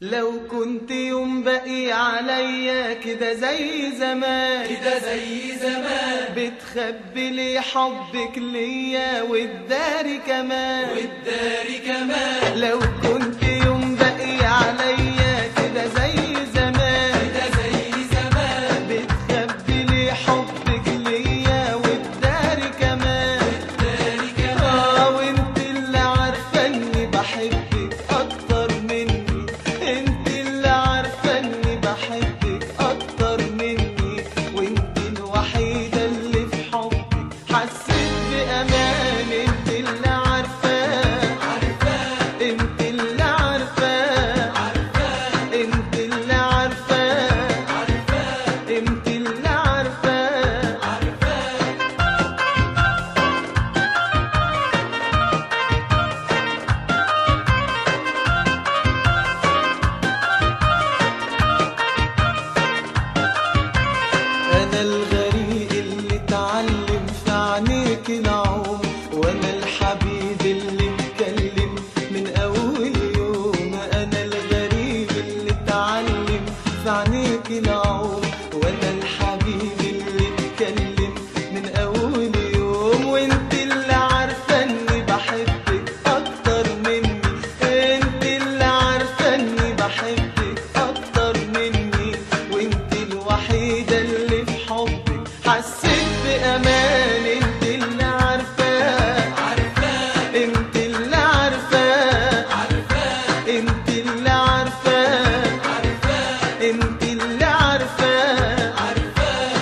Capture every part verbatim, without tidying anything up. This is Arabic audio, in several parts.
لو كنت يوم باقي عليا كده زي زمان، كده زي زمان، بتخبي لي حبك ليا والداري كمان، والداري كمان. لو كنت يوم باقي عليا كده زي زمان، كده زي زمان، بتخبي لي حبك ليا والداري كمان، والداري كمان. اه وانت اللي عارفه اني بحبك اكتر مني، انت اللي عارفه اني بحبك اكتر مني، وانت الوحيده اللي في حبك حسيت بامان، انت اللي عارفاه عارفاه، انت اللي عارفاه عارفاه، انت اللي عارفاه عارفاه، انت اللي عارفاه. عارفاه. أنا الغريق اللي اتعلم في عينيك العوم، وأنا الحبيب اللي اتكلم من أول يوم، أنا الغريب اللي اتعلم في عينيك العوم، وأنا الحبيب اللي اتكلم من أول يوم، وأنت اللي عارفة إني بحبك أكتر مني، أنت اللي عارفة إني بحبك أكتر مني، وأنت الوحيدة اللي في حبك حسيت بأمان، انت اللي عارفاه عارفاه، انت اللي عارفاه عارفاه، انت اللي عارفاه عارفاه، انت اللي عارفاه. عارفاه.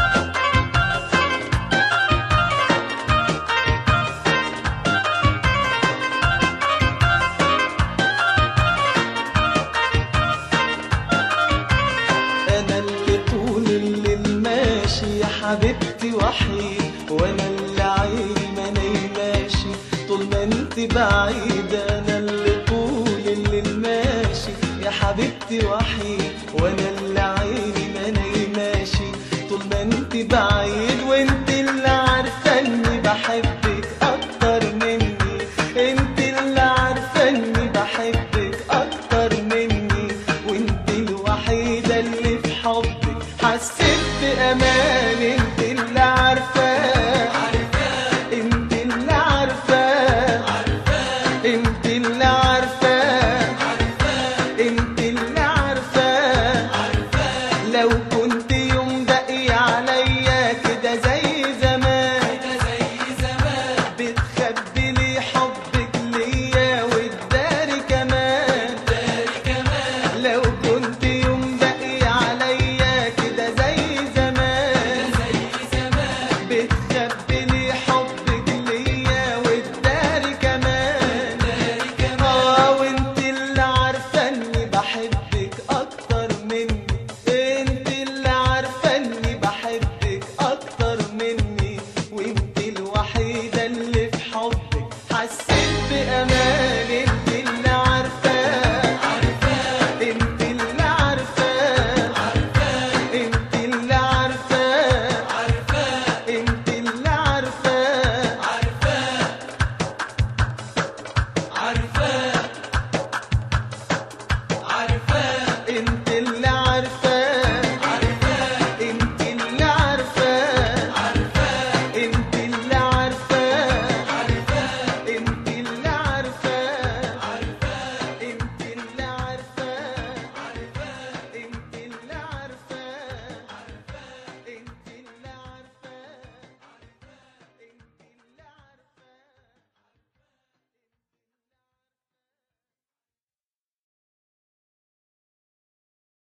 انا اللي طول الليل ماشي يا حبيبتي وحيد، وانا اللي عيني ما نايماشي طول ما انت بعيدة، انا اللي طول الليل ماشي يا حبيبتي وحيد، وانا